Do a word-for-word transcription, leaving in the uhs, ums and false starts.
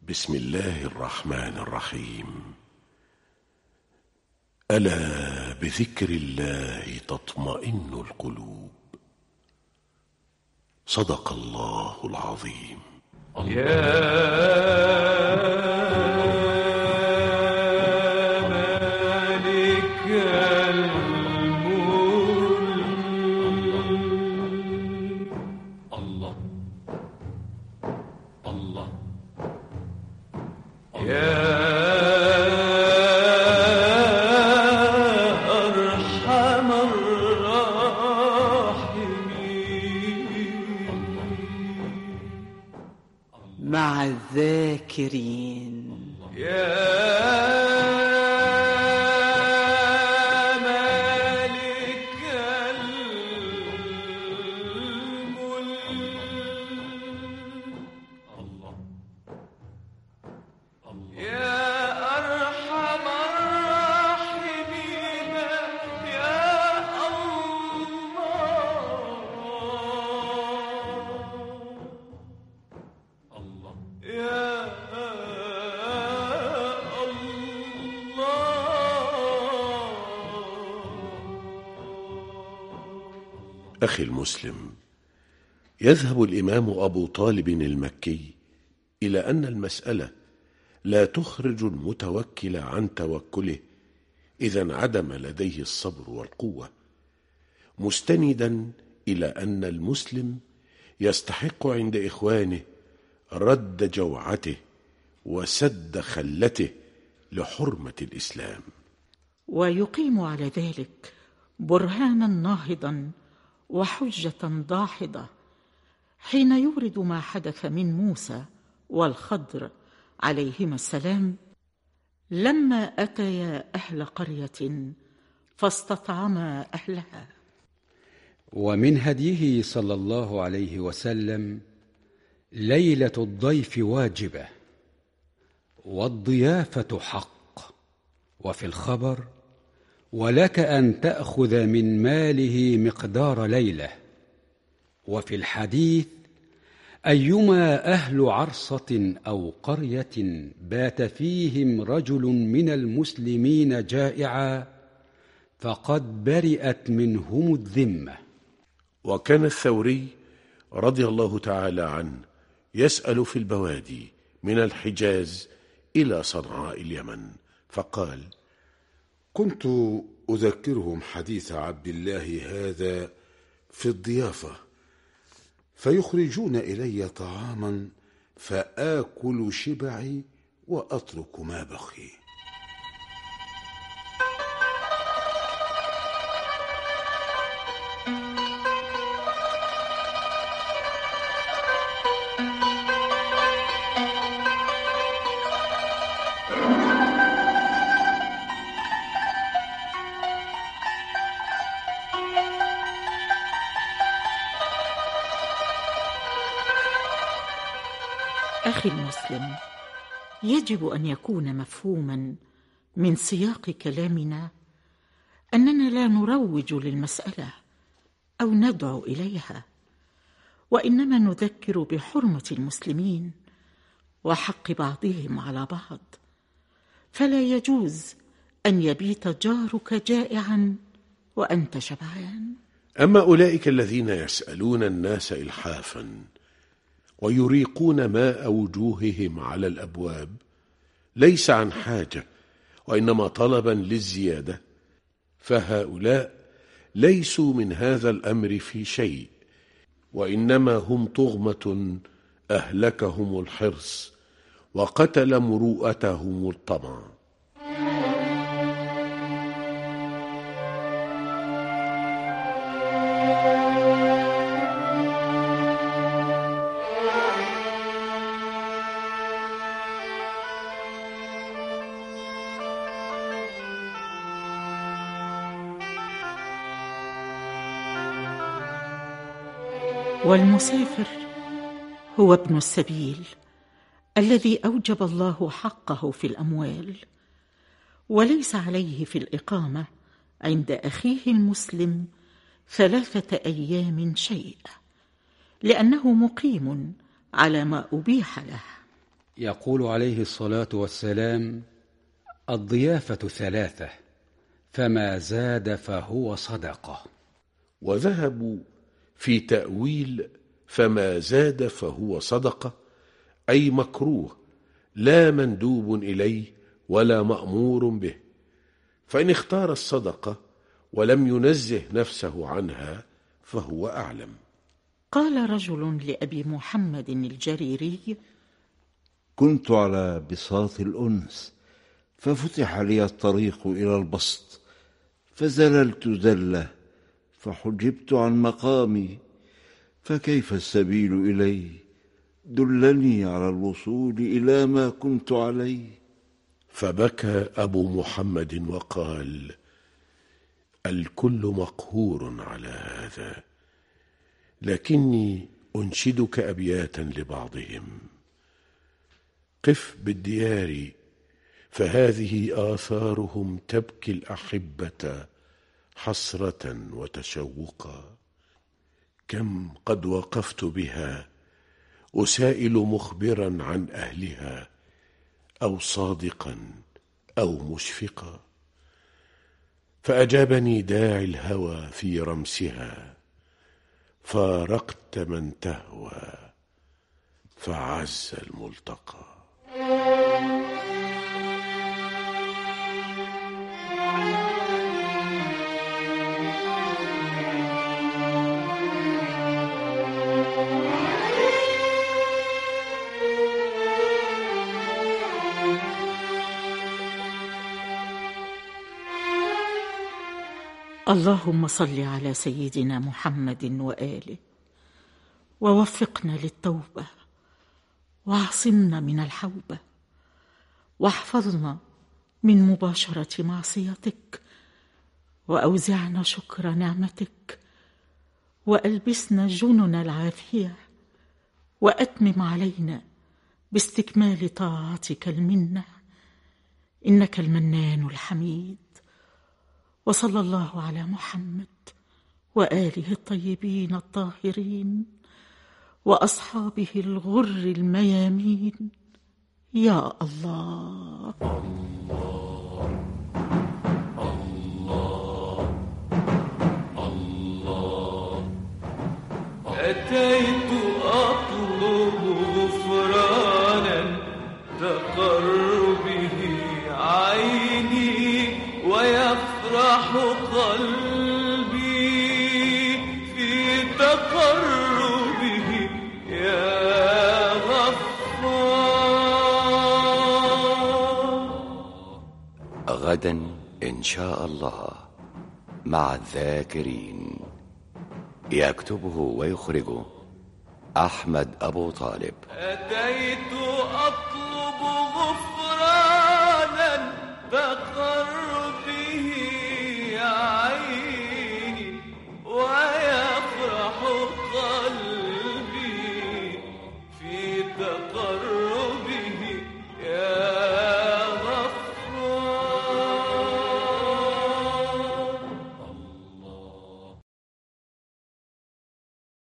بسم الله الرحمن الرحيم. ألا بذكر الله تطمئن القلوب. صدق الله العظيم. يا مع الذاكرين. يا مالك الملك يا أرحم الراحمين يا الله يا أخي المسلم، يذهب الإمام أبو طالب المكي إلى أن المسألة لا تخرج المتوكل عن توكله إذا انعدم لديه الصبر والقوة، مستندا إلى أن المسلم يستحق عند إخوانه رد جوعته وسد خلته لحرمة الإسلام، ويقيم على ذلك برهانا ناهضا وحجة داحضة حين يورد ما حدث من موسى والخضر عليهما السلام لما أتيا أهل قرية فاستطعما أهلها. ومن هديه صلى الله عليه وسلم ليلة الضيف واجبة والضيافة حق، وفي الخبر ولك أن تأخذ من ماله مقدار ليلة، وفي الحديث أيما أهل عرصة أو قرية بات فيهم رجل من المسلمين جائعا فقد برئت منهم الذمة. وكان الثوري رضي الله تعالى عنه يسأل في البوادي من الحجاز إلى صنعاء اليمن فقال: كنت أذكرهم حديث عبد الله هذا في الضيافة، فيخرجون إلي طعاما فآكل شبعي وأترك ما بقي. أخي المسلم، يجب أن يكون مفهوما من سياق كلامنا أننا لا نروج للمسألة أو ندعو إليها، وإنما نذكر بحرمة المسلمين وحق بعضهم على بعض، فلا يجوز أن يبيت جارك جائعا وأنت شبعان. أما أولئك الذين يسألون الناس إلحافا ويريقون ماء وجوههم على الأبواب ليس عن حاجة وإنما طلبا للزيادة، فهؤلاء ليسوا من هذا الأمر في شيء، وإنما هم طغمة أهلكهم الحرص وقتل مروءتهم الطمع. والمسافر هو ابن السبيل الذي أوجب الله حقه في الأموال، وليس عليه في الإقامة عند أخيه المسلم ثلاثة أيام شيء، لأنه مقيم على ما أبيح له. يقول عليه الصلاة والسلام: الضيافة ثلاثة، فما زاد فهو صدقة. وذهبوا في تأويل فما زاد فهو صدقة، أي مكروه لا مندوب إليه ولا مأمور به، فإن اختار الصدقة ولم ينزه نفسه عنها فهو أعلم. قال رجل لأبي محمد الجريري: كنت على بساط الأنس، ففتح لي الطريق إلى البسط، فزللت زلة، فحجبت عن مقامي، فكيف السبيل إليه؟ دلني على الوصول إلى ما كنت عليه. فبكى أبو محمد وقال: الكل مقهور على هذا، لكني أنشدك أبياتا لبعضهم: قف بالديار فهذه آثارهم تبكي الأحبة حسرة وتشوقا، كم قد وقفت بها أسائل مخبرا عن أهلها، أو صادقا أو مشفقا، فأجابني داعي الهوى في رمسها: فارقت من تهوى فعز الملتقى. اللهم صل على سيدنا محمد وآله، ووفقنا للتوبة، واعصمنا من الحوبة، واحفظنا من مباشرة معصيتك، وأوزعنا شكر نعمتك، وألبسنا جنن العافية، وأتمم علينا باستكمال طاعتك المنة، إنك المنان الحميد. وصلى الله على محمد وآله الطيبين الطاهرين وأصحابه الغر الميامين. يا الله. الله الله الله. أتيت أطلب غفرانا تقر به عيني، ويفرح قلبي في تقربه يا غفار. غدا إن شاء الله مع الذاكرين، يكتبه ويخرجه أحمد أبو طالب. أتيت